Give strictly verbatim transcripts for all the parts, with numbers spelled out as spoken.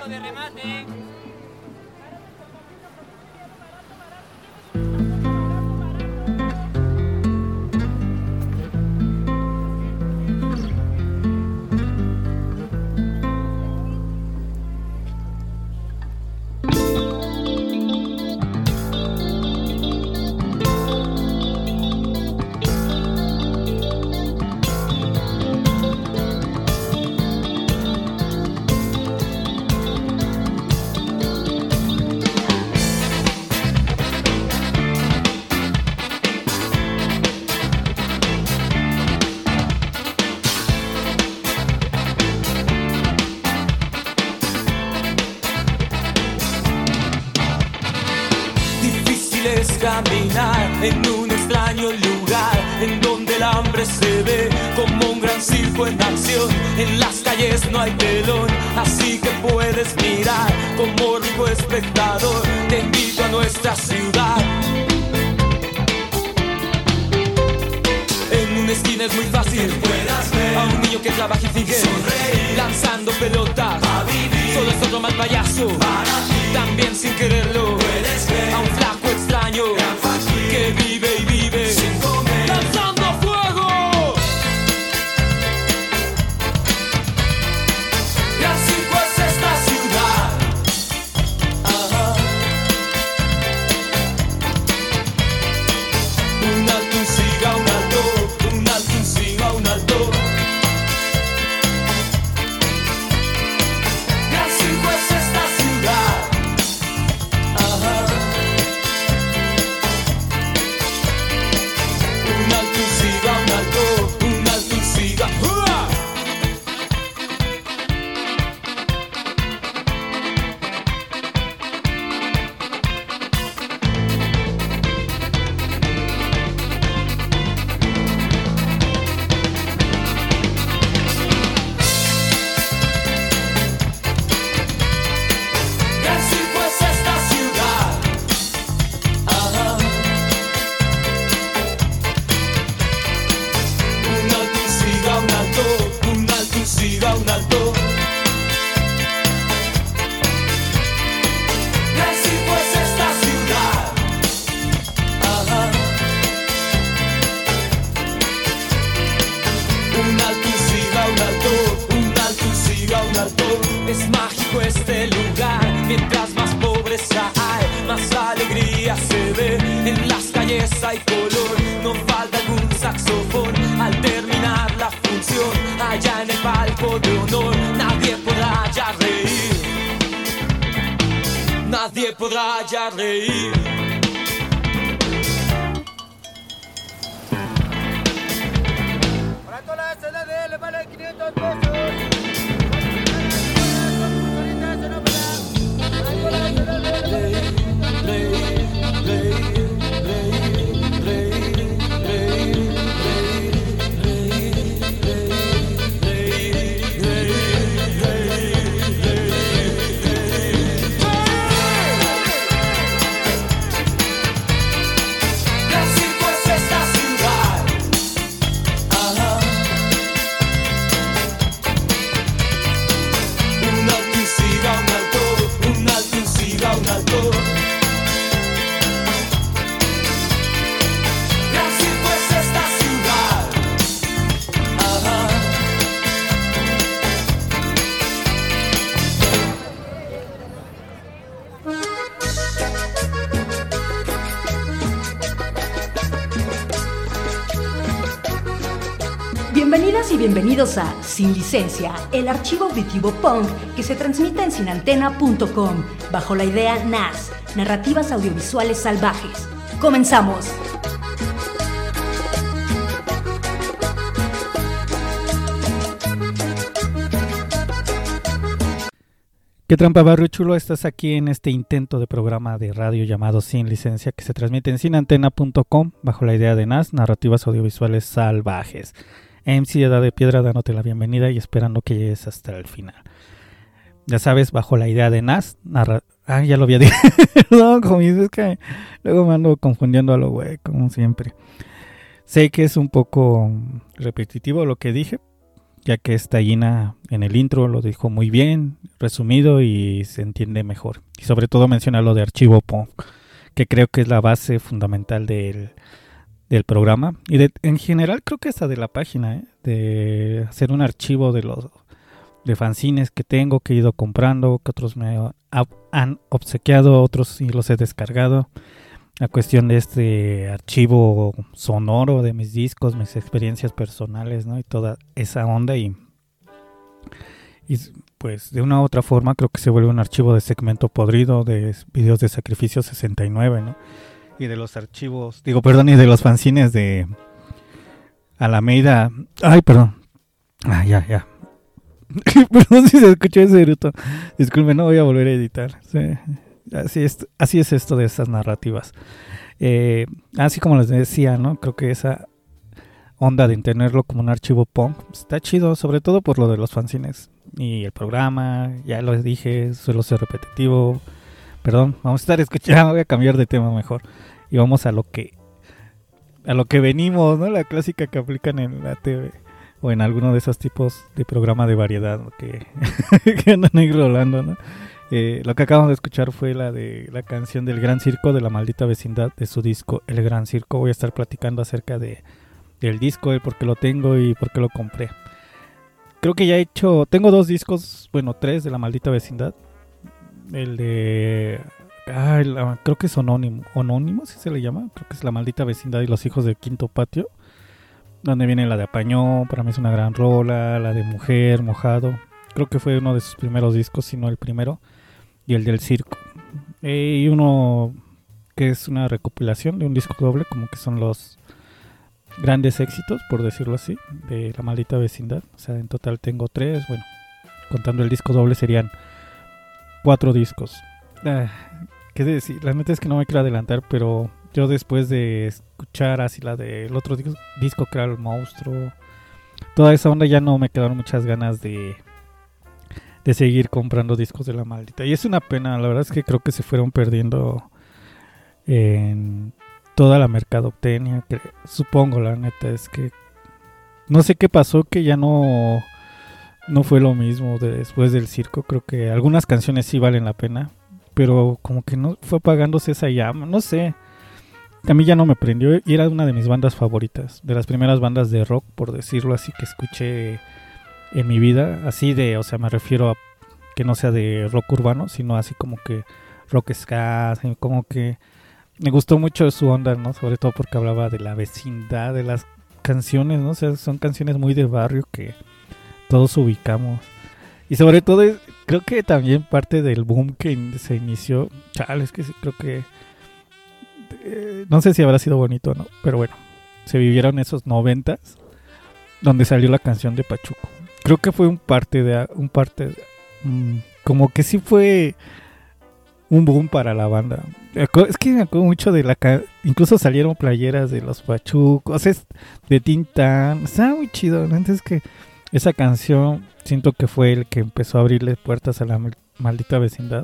de remate. Caminar en un extraño lugar en donde el hambre se ve como un gran circo en acción. En las calles no hay telón, así que puedes mirar como rico espectador. Te invito a nuestra ciudad. En una esquina es muy fácil que puedas ver a un niño que trabaja y sigue sonreír, lanzando pelotas a vivir. Solo es otro mal payaso para ti. También sin quererlo puedes ver a un flaco extraño que vive y vive sin comer, lanzando fuego. Y así pues esta ciudad. Ajá. Un alto, un siga, un alto, un alto, un siga, un alto. Y así pues esta ciudad. Ajá. Un alto, un siga, un alto, un alto, un siga. ¡Hua! Y así pues esta ciudad. Ajá. Un alto, un siga, un alto, un alto, un siga, un alto. Y así pues esta ciudad. Ajá. Un alto, un siga, un alto, un alto, un siga, un alto. Es mágico este lugar, mientras más pobreza hay, más alegría se ve. En las calles hay color, no falta algún saxofón. Al terminar la función, allá en el palco de honor, nadie podrá ya reír. Nadie podrá ya reír. Para toda la S D D le vale quinientos pesos. Y así pues esta ciudad. Ajá. Un alto, un siga, un alto, un alto, un siga, un alto. Y así pues esta ciudad. Ajá. Bienvenidas y bienvenidos a Sin Licencia, el archivo auditivo punk que se transmite en sin antena punto com bajo la idea N A S, Narrativas Audiovisuales Salvajes. ¡Comenzamos! ¿Qué trampa, barrio chulo? Estás aquí en este intento de programa de radio llamado Sin Licencia que se transmite en sin antena punto com bajo la idea de N A S, Narrativas Audiovisuales Salvajes. M C Edad de Piedra dándote la bienvenida y esperando que llegues hasta el final. Ya sabes, bajo la idea de N A S, narra... Ah, ya lo había dicho. Perdón, como dices que luego me ando confundiendo a lo güey, como siempre. Sé que es un poco repetitivo lo que dije, ya que esta Gina en el intro lo dijo muy bien, resumido y se entiende mejor. Y sobre todo menciona lo de archivo punk, que creo que es la base fundamental del, del programa. Y de, en general creo que hasta de la página, ¿eh? De hacer un archivo de los de fanzines que tengo, que he ido comprando, que otros me han obsequiado, otros sí los he descargado. La cuestión de este archivo sonoro de mis discos, mis experiencias personales, ¿no? Y toda esa onda y, y pues de una u otra forma creo que se vuelve un archivo de segmento podrido de videos de Sacrificio sesenta y nueve, ¿no? Y de los archivos, digo, perdón, y de los fanzines de Alameda. Ay, perdón. Ah, ya, ya. Perdón si se escuchó ese bruto. Disculpe, no voy a volver a editar. Sí. Así es, así es esto de estas narrativas. Eh, así como les decía, ¿no? Creo que esa onda de tenerlo como un archivo punk está chido, sobre todo por lo de los fanzines y el programa. Ya lo dije, suelo ser repetitivo. Perdón, vamos a estar escuchando, voy a cambiar de tema mejor. Y vamos a lo que a lo que venimos, ¿no? La clásica que aplican en la T V o en alguno de esos tipos de programa de variedad, ¿no? que, que andan ahí rolando, ¿no? Eh, lo que acabamos de escuchar fue la de la canción del Gran Circo de la Maldita Vecindad, de su disco El Gran Circo. Voy a estar platicando acerca de del disco, de por qué lo tengo y por qué lo compré. Creo que ya he hecho, tengo dos discos, bueno, tres de la Maldita Vecindad. El de, ah, la, creo que es Onónimo, Onónimo, si se le llama, creo que es La Maldita Vecindad y Los Hijos del Quinto Patio, donde viene la de Apañón, para mí es una gran rola, la de Mujer, Mojado, creo que fue uno de sus primeros discos, si no el primero, y el del Circo, eh, y uno que es una recopilación de un disco doble, como que son los grandes éxitos, por decirlo así, de La Maldita Vecindad. O sea, en total tengo tres, bueno, contando el disco doble serían cuatro discos. Ah, qué decir, la neta es que no me quiero adelantar, pero yo después de escuchar así la del otro disco, disco que era El Monstruo, toda esa onda, ya no me quedaron muchas ganas de de seguir comprando discos de La Maldita. Y es una pena, la verdad es que creo que se fueron perdiendo en toda la mercadotecnia, que supongo, la neta es que no sé qué pasó, que ya no no fue lo mismo de después del Circo. Creo que algunas canciones sí valen la pena, pero como que no fue apagándose esa llama, no sé, a mí ya no me prendió y era una de mis bandas favoritas, de las primeras bandas de rock, por decirlo así, que escuché en mi vida, así de, o sea, me refiero a que no sea de rock urbano, sino así como que rock ska, como que me gustó mucho su onda, ¿no? Sobre todo porque hablaba de la vecindad, de las canciones, ¿no? O sea, son canciones muy de barrio que todos ubicamos. Y sobre todo, creo que también parte del boom que se inició, chale, es que sí, creo que eh, no sé si habrá sido bonito o no, pero bueno, se vivieron esos noventas donde salió la canción de Pachuco. Creo que fue un parte de un parte de, um, como que sí fue un boom para la banda. Es que me acuerdo mucho de la ca- incluso salieron playeras de los Pachucos, es de Tintán, está muy chido, ¿no? Entonces que esa canción siento que fue el que empezó a abrirle puertas a La Maldita Vecindad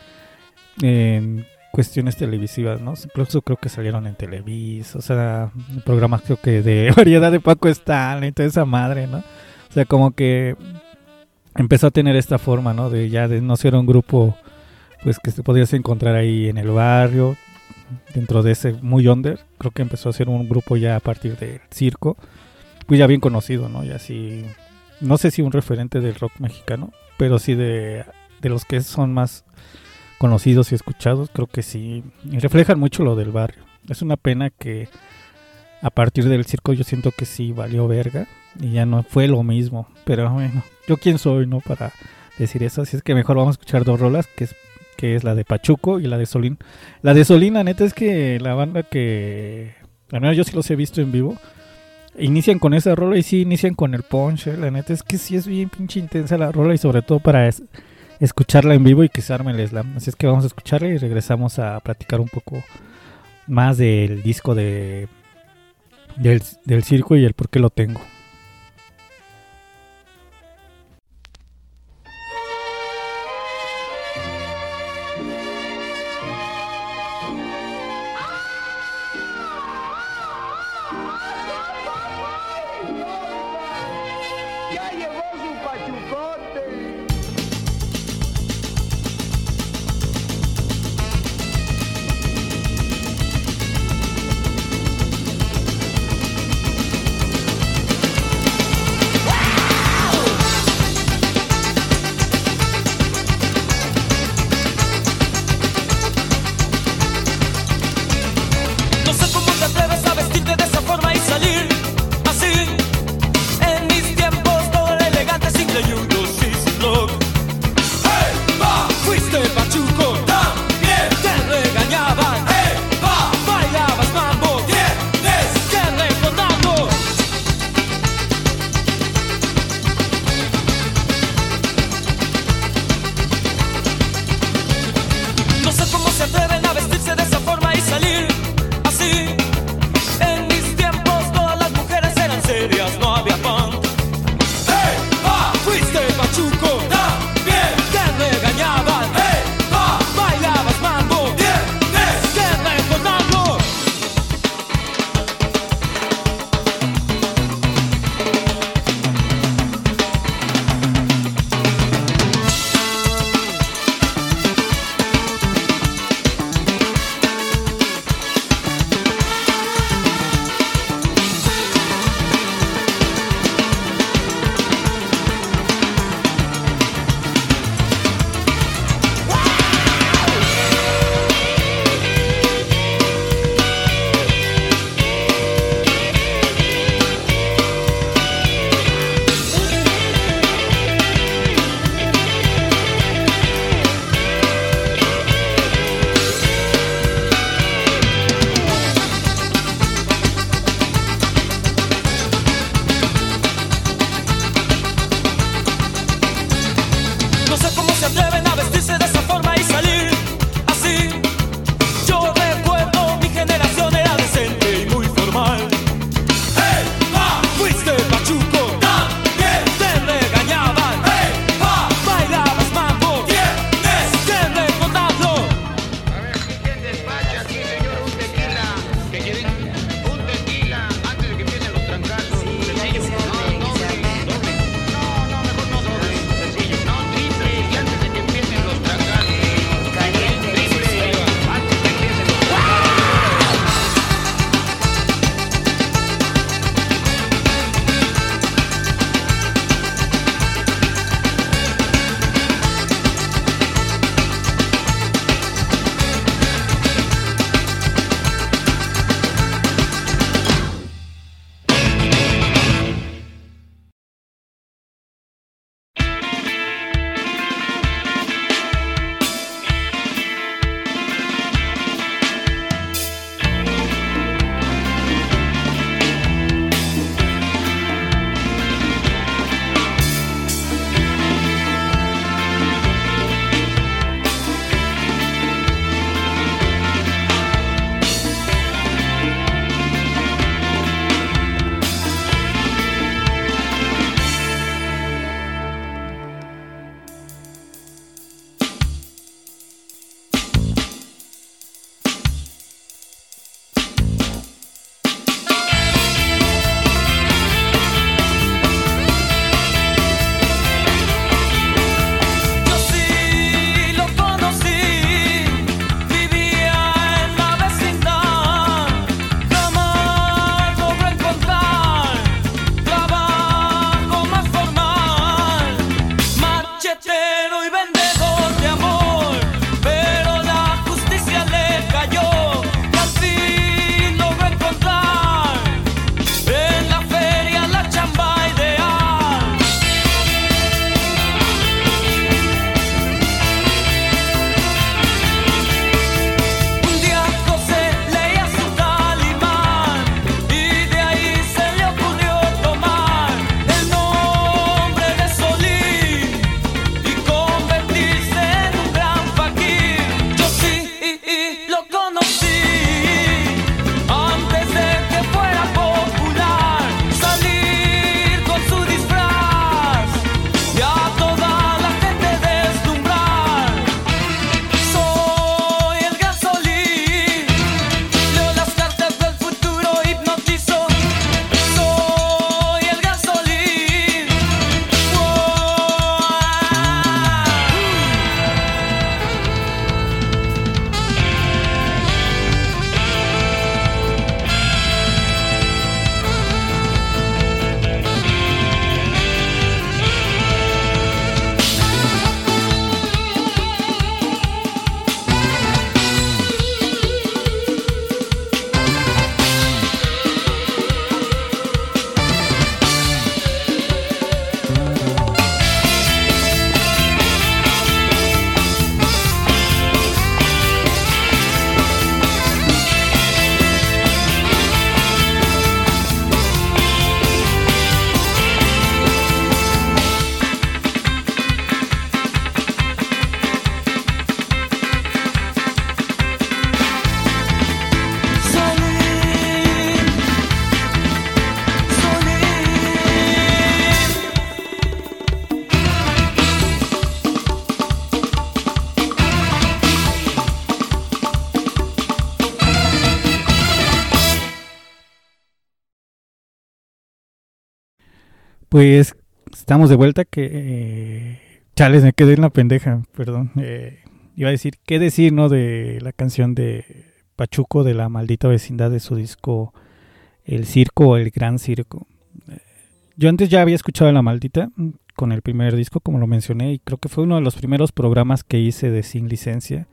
en cuestiones televisivas, ¿no? Incluso creo que salieron en Televisa, o sea, programas creo que de variedad de Paco Stanley, toda esa madre, ¿no? O sea, como que empezó a tener esta forma, ¿no? De ya de no ser un grupo, pues que te podías encontrar ahí en el barrio, dentro de ese muy under. Creo que empezó a ser un grupo ya a partir del Circo, pues ya bien conocido, ¿no? Y así, no sé si un referente del rock mexicano, pero sí de, de los que son más conocidos y escuchados, creo que sí. Y reflejan mucho lo del barrio. Es una pena que a partir del Circo yo siento que sí valió verga y ya no fue lo mismo, pero bueno, yo quién soy, ¿no? Para decir eso, así es que mejor vamos a escuchar dos rolas, que es que es la de Pachuco y la de Solín. La de Solín, la neta es que la banda que, al menos yo sí los he visto en vivo, inician con esa rola y sí inician con el punch, ¿eh? La neta es que sí es bien pinche intensa la rola y sobre todo para es, escucharla en vivo y que se arme el slam. Así es que vamos a escucharla y regresamos a platicar un poco más del disco de del, del Circo y el por qué lo tengo. Yeah, yeah. Pues estamos de vuelta que... Eh, chales, me quedé en la pendeja, perdón. Eh, iba a decir, ¿qué decir, no? De la canción de Pachuco, de La Maldita Vecindad, de su disco El Circo o El Gran Circo. Eh, yo antes ya había escuchado La Maldita con el primer disco, como lo mencioné, y creo que fue uno de los primeros programas que hice de Sin Licencia.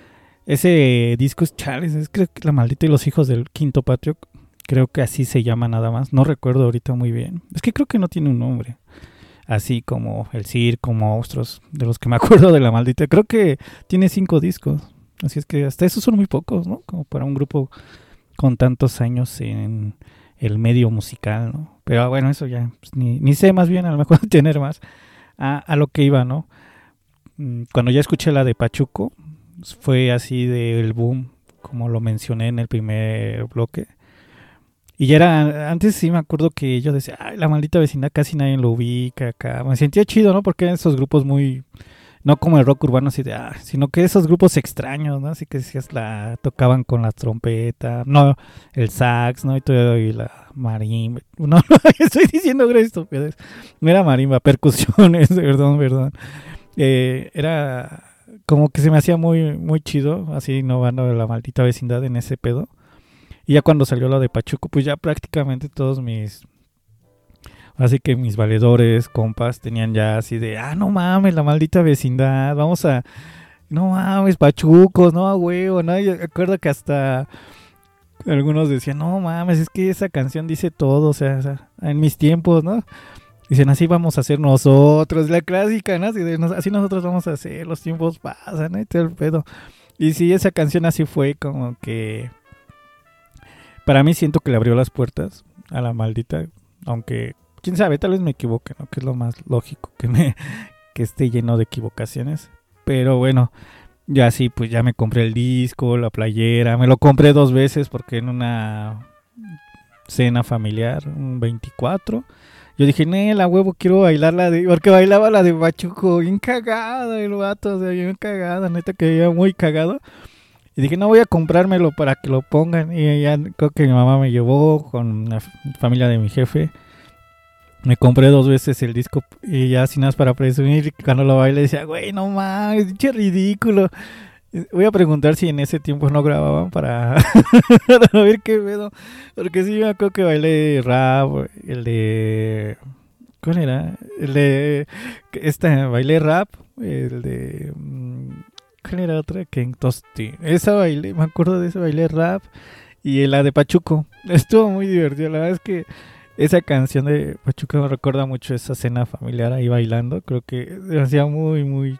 Ese disco es chales, es creo que La Maldita y los Hijos del Quinto Patrio. Creo que así se llama nada más. No recuerdo ahorita muy bien. Es que creo que no tiene un nombre. Así como El Circo, Monstruos, de los que me acuerdo de La Maldita. Creo que tiene cinco discos. Así es que hasta esos son muy pocos, ¿no? Como para un grupo con tantos años en el medio musical, ¿no? Pero bueno, eso ya pues, ni, ni sé más bien, a lo mejor tener más. A, a lo que iba, ¿no? Cuando ya escuché la de Pachuco, fue así del boom, como lo mencioné en el primer bloque. Y ya era, antes sí me acuerdo que yo decía, ay, La Maldita Vecindad casi nadie lo ubica acá. Me sentía chido, ¿no? Porque eran esos grupos muy, no como el rock urbano así de, ah, sino que esos grupos extraños, ¿no? Así que decías, la tocaban con la trompeta, no, el sax, ¿no? Y todo, y la marimba. No, no, estoy diciendo gran estupidez. No era marimba, percusiones, perdón, perdón. Eh, era como que se me hacía muy, muy chido, así innovando La Maldita Vecindad en ese pedo. Y ya cuando salió lo de Pachuco, pues ya prácticamente todos mis... Así que mis valedores, compas, tenían ya así de... Ah, no mames, La Maldita Vecindad, vamos a... No mames, Pachucos, no, a huevo, ¿no? Yo recuerdo que hasta... Algunos decían, no mames, es que esa canción dice todo, o sea, o sea en mis tiempos, ¿no? Dicen, así vamos a hacer nosotros, la clásica, ¿no? Así, de, así nosotros vamos a hacer, los tiempos pasan, ¿no? Y todo el pedo. Y sí, esa canción así fue como que... Para mí siento que le abrió las puertas a La Maldita, aunque, quién sabe, tal vez me equivoque, ¿no? Que es lo más lógico, que me que esté lleno de equivocaciones. Pero bueno, ya sí, pues ya me compré el disco, la playera, me lo compré dos veces porque en una cena familiar, un veinticuatro, yo dije, nee, la huevo, quiero bailar la de... Porque bailaba la de Pachuco, bien cagada el vato, o sea, bien cagada, neta que iba muy cagado. Y dije, no, voy a comprármelo para que lo pongan. Y ya creo que mi mamá me llevó con la familia de mi jefe. Me compré dos veces el disco y ya sin nada para presumir. Cuando lo bailé decía, güey, no mames, pinche ridículo. Voy a preguntar si en ese tiempo no grababan para, para ver qué pedo. Porque sí me acuerdo que bailé rap, el de... ¿Cuál era? El de... Esta, bailé rap, el de... ¿Cuál era otra? Ken Tosti. Esa bailé, me acuerdo de ese bailé rap. Y la de Pachuco. Estuvo muy divertido. La verdad es que esa canción de Pachuco me recuerda mucho esa cena familiar ahí bailando. Creo que se hacía muy, muy,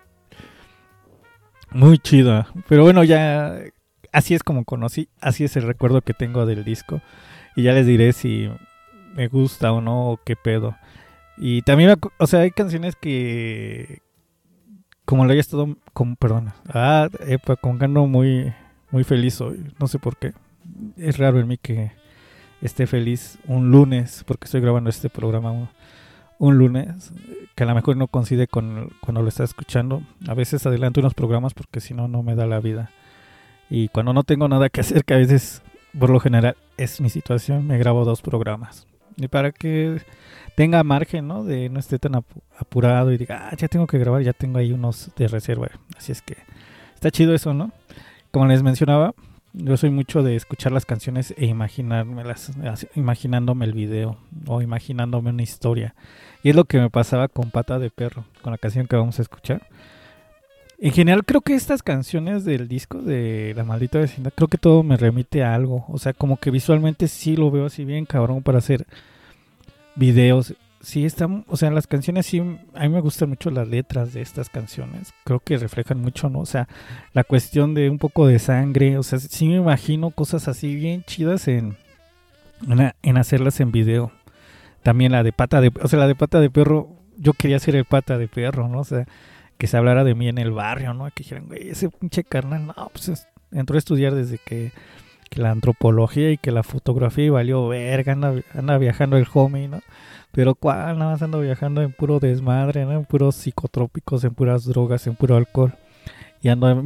muy chida. Pero bueno, ya así es como conocí. Así es el recuerdo que tengo del disco. Y ya les diré si me gusta o no, o qué pedo. Y también, o sea, hay canciones que... Como lo haya estado, como, perdón, ah, epa, como que ando muy, muy feliz hoy, no sé por qué. Es raro en mí que esté feliz un lunes, porque estoy grabando este programa un, un lunes, que a lo mejor no coincide con cuando lo estás escuchando. A veces adelanto unos programas porque si no, no me da la vida. Y cuando no tengo nada que hacer, que a veces, por lo general, es mi situación, me grabo dos programas. Y para que tenga margen, ¿no? De no esté tan apurado y diga, ah, ya tengo que grabar, ya tengo ahí unos de reserva. Así es que está chido eso, ¿no? Como les mencionaba, yo soy mucho de escuchar las canciones e imaginármelas, imaginándome el video o imaginándome una historia. Y es lo que me pasaba con Pata de Perro, con la canción que vamos a escuchar. En general creo que estas canciones del disco de La Maldita Vecindad, creo que todo me remite a algo. O sea, como que visualmente sí lo veo así bien cabrón para hacer videos. Sí están, o sea, las canciones sí, a mí me gustan mucho las letras de estas canciones. Creo que reflejan mucho, ¿no? O sea, la cuestión de un poco de sangre. O sea, sí me imagino cosas así bien chidas en, en, en hacerlas en video. También la de Pata de, o sea, la de Pata de Perro, yo quería ser el Pata de Perro, ¿no? O sea, que se hablara de mí en el barrio, ¿no? Que dijeran, güey, ese pinche carnal, no, pues es, entró a estudiar desde que, que la antropología y que la fotografía y valió verga, anda, anda viajando el homie, ¿no? Pero cuál, nada más ando viajando en puro desmadre, ¿no? En puros psicotrópicos, en puras drogas, en puro alcohol. Y ando, ando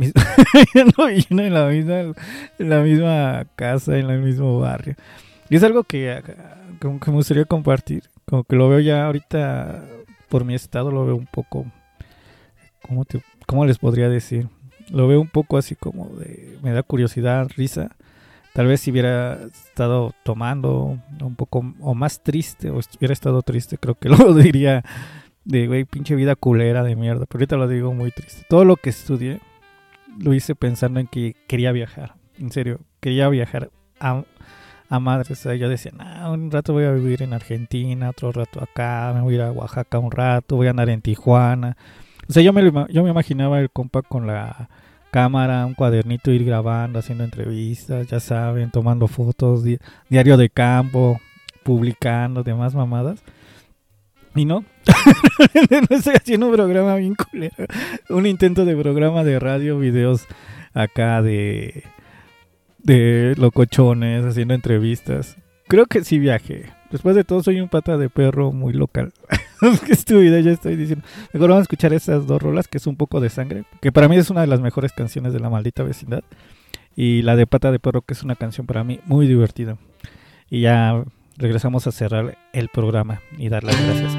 en la misma, en la misma casa, en el mismo barrio. Y es algo que, como que me gustaría compartir, Como que lo veo ya ahorita, por mi estado, lo veo un poco, ¿cómo, te, cómo les podría decir? Lo veo un poco así como de, me da curiosidad, risa. Tal vez si hubiera estado tomando un poco, o más triste, o hubiera estado triste, creo que lo diría de, güey, pinche vida culera de mierda. Pero ahorita lo digo muy triste. Todo lo que estudié, lo hice pensando en que quería viajar. En serio, quería viajar a, a madres. O sea, yo decía, nah, un rato voy a vivir en Argentina, otro rato acá, me voy a ir a Oaxaca un rato, voy a andar en Tijuana. O sea, yo me, yo me imaginaba el compa con la cámara, un cuadernito, ir grabando, haciendo entrevistas, ya saben, tomando fotos, di- diario de campo, publicando, demás mamadas. Y no, no estoy haciendo un programa bien culero, un intento de programa de radio, videos acá de, de locochones, haciendo entrevistas. Creo que sí viajé. Después de todo soy un pata de perro muy local. Qué estúpida, ya estoy diciendo. Mejor vamos a escuchar estas dos rolas, que es Un Poco de Sangre, que para mí es una de las mejores canciones de La Maldita Vecindad. Y la de Pata de Perro, que es una canción para mí muy divertida. Y ya regresamos a cerrar el programa y dar las gracias.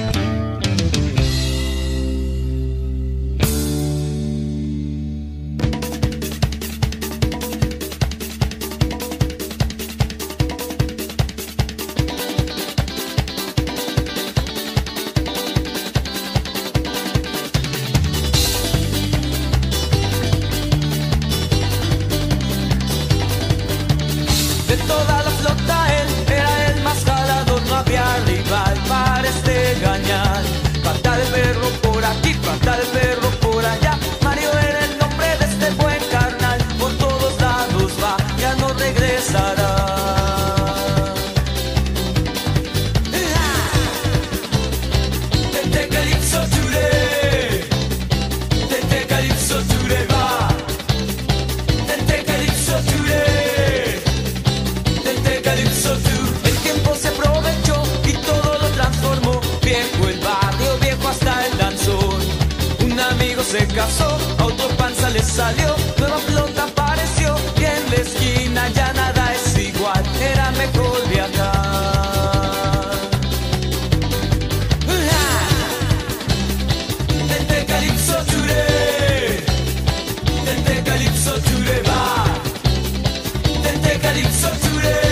De toda la flota él era el más jalador, no había rival para este gañán. Pata de perro por aquí, pata de perro por allá. Mario era el nombre de este buen carnal. Por todos lados va, ya no regresará. Tete Calypso today, Tete Calypso today va, Tete Calypso today. El tiempo se aprovechó y todo lo transformó. Viejo el barrio, viejo hasta el danzón. Un amigo se casó, a otro panza le salió. Nueva flota apareció y en la esquina ya nada es igual. Era mejor viajar. Tete Calypso today, Tete Calypso today va, Tete Calypso today.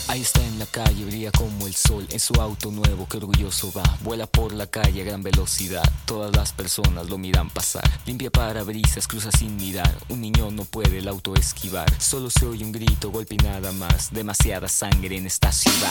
Ahí está en la calle, brilla como el sol en su auto nuevo, que orgulloso va. Vuela por la calle a gran velocidad, todas las personas lo miran pasar. Limpia parabrisas, cruza sin mirar, un niño no puede el auto esquivar. Solo se oye un grito, golpe y nada más, demasiada sangre en esta ciudad.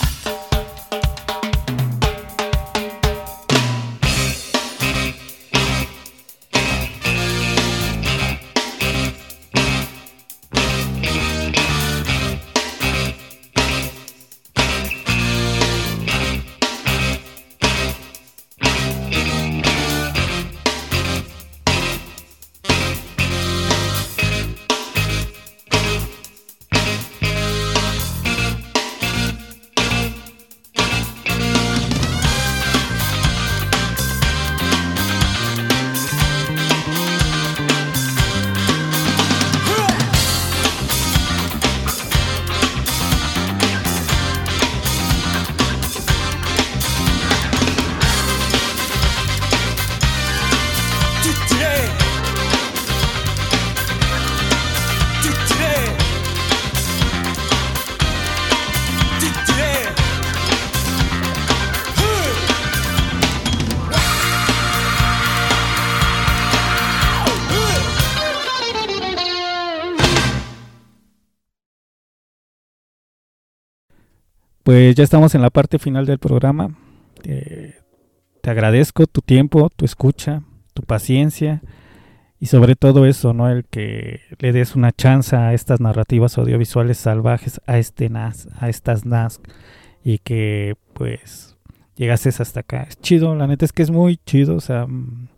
Pues ya estamos en la parte final del programa. Eh, te agradezco tu tiempo, tu escucha, tu paciencia y sobre todo eso, ¿no? El que le des una chance a estas narrativas audiovisuales salvajes, a este N A S, a estas N A S, y que pues llegases hasta acá. Es chido, la neta es que es muy chido, o sea, mmm,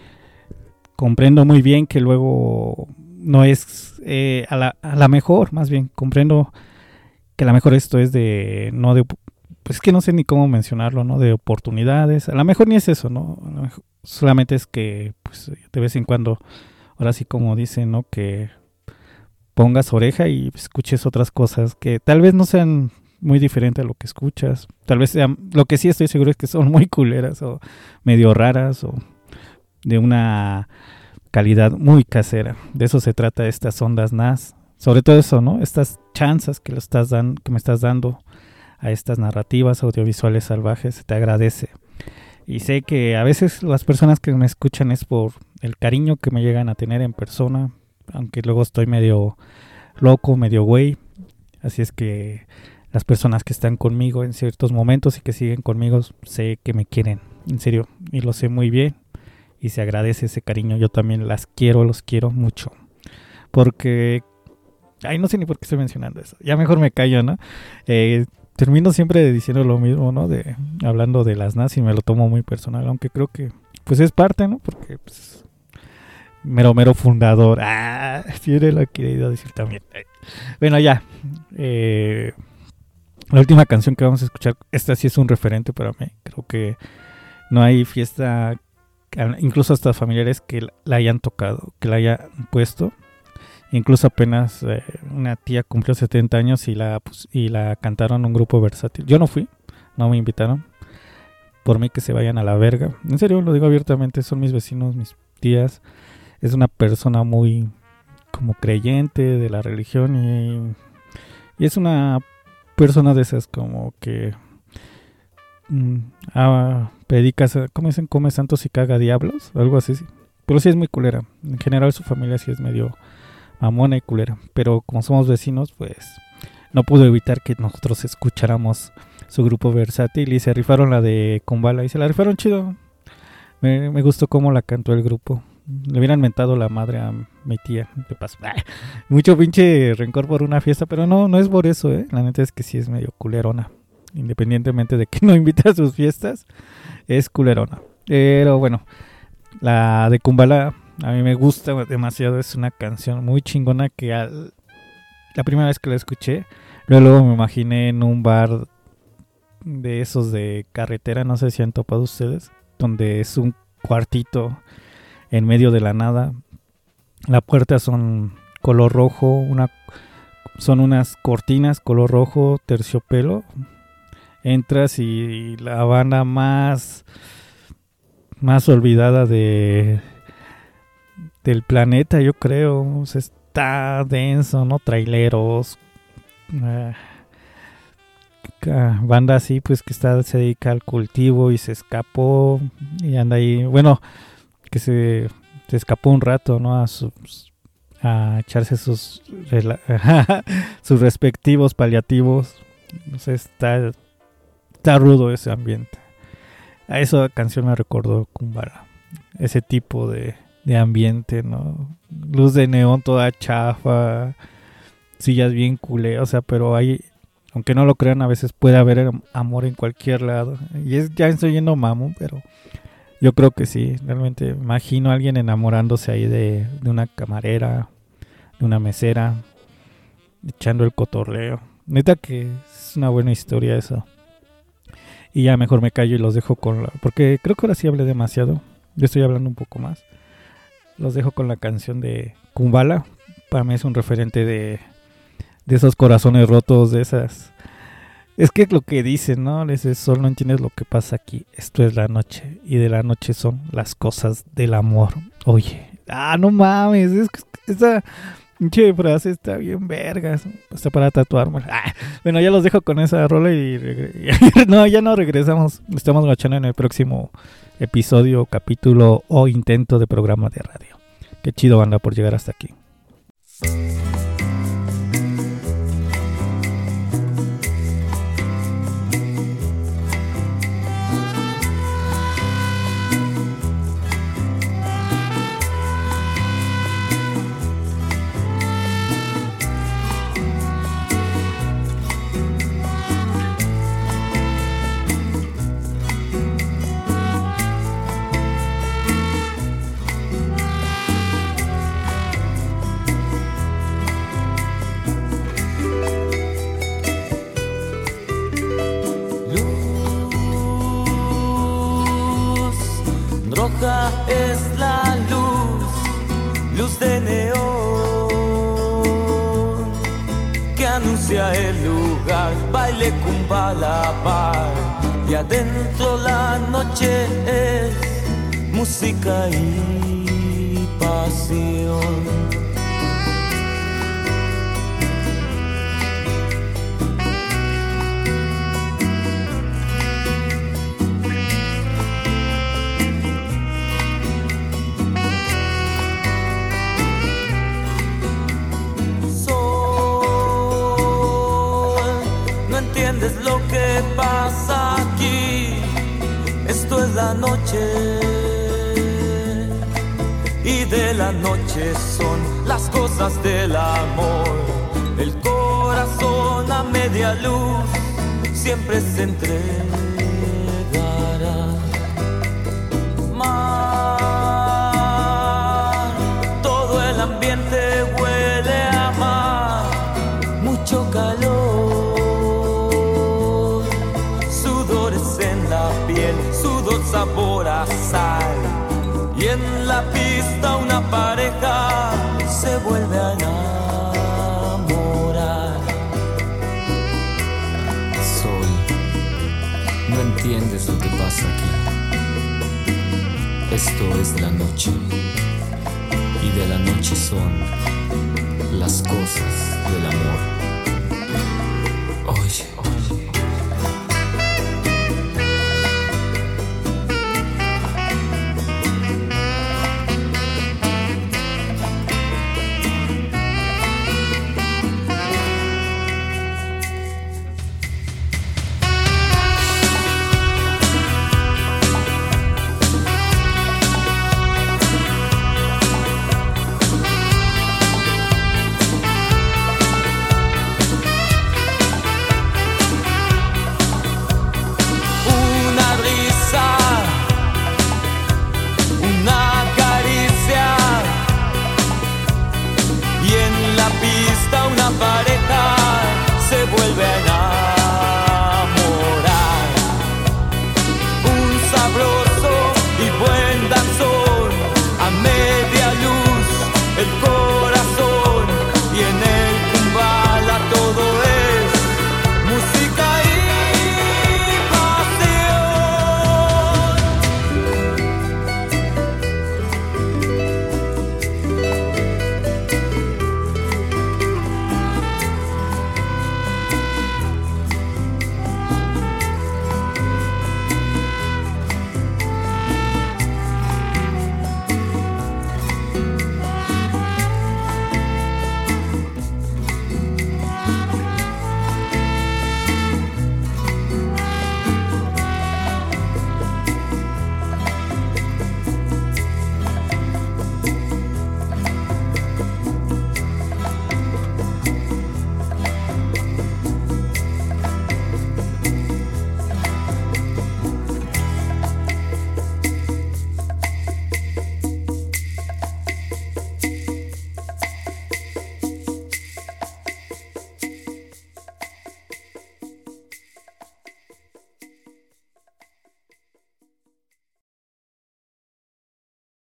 comprendo muy bien que luego no es eh, a, la, a la mejor, más bien, comprendo que a lo mejor esto es de, no de, pues es que no sé ni cómo mencionarlo, ¿no? De oportunidades, a lo mejor ni es eso, ¿no? A lo mejor solamente es que, pues, de vez en cuando, ahora sí como dicen, ¿no? Que pongas oreja y escuches otras cosas que tal vez no sean muy diferentes a lo que escuchas, tal vez sean, lo que sí estoy seguro es que son muy culeras o medio raras o de una calidad muy casera. De eso se trata estas ondas N A S. Sobre todo eso, ¿no? Estas chances que, lo estás dan, que me estás dando a estas narrativas audiovisuales salvajes, te agradece. Y sé que a veces las personas que me escuchan es por el cariño que me llegan a tener en persona, aunque luego estoy medio loco, medio güey. Así es que las personas que están conmigo en ciertos momentos y que siguen conmigo, sé que me quieren, en serio, y lo sé muy bien. Y se agradece ese cariño, yo también las quiero, los quiero mucho. Porque... Ay, no sé ni por qué estoy mencionando eso. Ya mejor me callo, ¿no? Eh, termino siempre diciendo lo mismo, ¿no? De hablando de las N A S y me lo tomo muy personal, aunque creo que pues es parte, ¿no? Porque pues, mero mero fundador. Ah, sí lo he querido decir también. Bueno, ya. Eh, la última canción que vamos a escuchar, esta sí es un referente para mí. Creo que no hay fiesta, incluso hasta familiares que la hayan tocado, que la hayan puesto. Incluso apenas eh, una tía cumplió setenta años y la pues, y la cantaron un grupo versátil. Yo no fui, no me invitaron. Por mí que se vayan a la verga. En serio, lo digo abiertamente, son mis vecinos, mis tías. Es una persona muy como creyente de la religión y, y es una persona de esas como que mm, ah, predica, ¿cómo dicen? Come santos y caga diablos, algo así. Pero sí es muy culera. En general su familia sí es medio mamona y culera, pero como somos vecinos, pues no pudo evitar que nosotros escucháramos su grupo versátil y se rifaron la de Kumbala y se la rifaron chido. Me, me gustó cómo la cantó el grupo. Le hubieran mentado la madre a mi tía. ¿Qué pasa? Mucho pinche rencor por una fiesta, pero no, no es por eso, ¿eh? La neta es que sí es medio culerona. Independientemente de que no invita a sus fiestas, es culerona. Pero bueno, la de Kumbala a mí me gusta demasiado, es una canción muy chingona que al, la primera vez que la escuché, luego, luego me imaginé en un bar de esos de carretera, no sé si han topado ustedes, donde es un cuartito en medio de la nada, las puertas son color rojo, una, son unas cortinas color rojo, terciopelo, entras y la banda más, más olvidada de... del planeta, yo creo, o sea, está denso, ¿no? Traileros, uh, típica banda así, pues que está se dedica al cultivo y se escapó y anda ahí, bueno, que se, se escapó un rato, ¿no? A sus, a echarse sus sus respectivos paliativos. No sé, está está rudo ese ambiente. A esa canción me recordó Kumbala, ese tipo de, de ambiente, ¿no? Luz de neón toda chafa, sillas bien culé, o sea, pero hay, aunque no lo crean, a veces puede haber amor en cualquier lado. Y es, ya estoy yendo mamón, pero yo creo que sí, realmente imagino a alguien enamorándose ahí de, de una camarera, de una mesera, echando el cotorreo. Neta que es una buena historia eso. Y ya mejor me callo y los dejo con la... Porque creo que ahora sí hablé demasiado. Yo estoy hablando un poco más. Los dejo con la canción de Kumbala. Para mí es un referente de, de esos corazones rotos, de esas... Es que es lo que dicen, ¿no? Les dice, solo no entiendes lo que pasa aquí. Esto es la noche. Y de la noche son las cosas del amor. Oye. Ah, no mames. Es que esa... Pinche frase está bien vergas. Está para tatuarme. Ah, bueno, ya los dejo con esa rola y... Regre- no, ya no regresamos. Estamos guachando en el próximo episodio, capítulo o intento de programa de radio. Qué chido, banda, por llegar hasta aquí. Es la luz, luz de neón que anuncia el lugar, baile Kumbala bar, y adentro la noche es música y pasión. ¿Entiendes lo que pasa aquí? Esto es la noche y de la noche son las cosas del amor. El corazón a media luz siempre se entregará. Mar, todo el ambiente huele a mar, mucho calor. Sudor, sabor a sal, y en la pista una pareja se vuelve a enamorar. Sol, no entiendes lo que pasa aquí. Esto es la noche, y de la noche son las cosas del amor.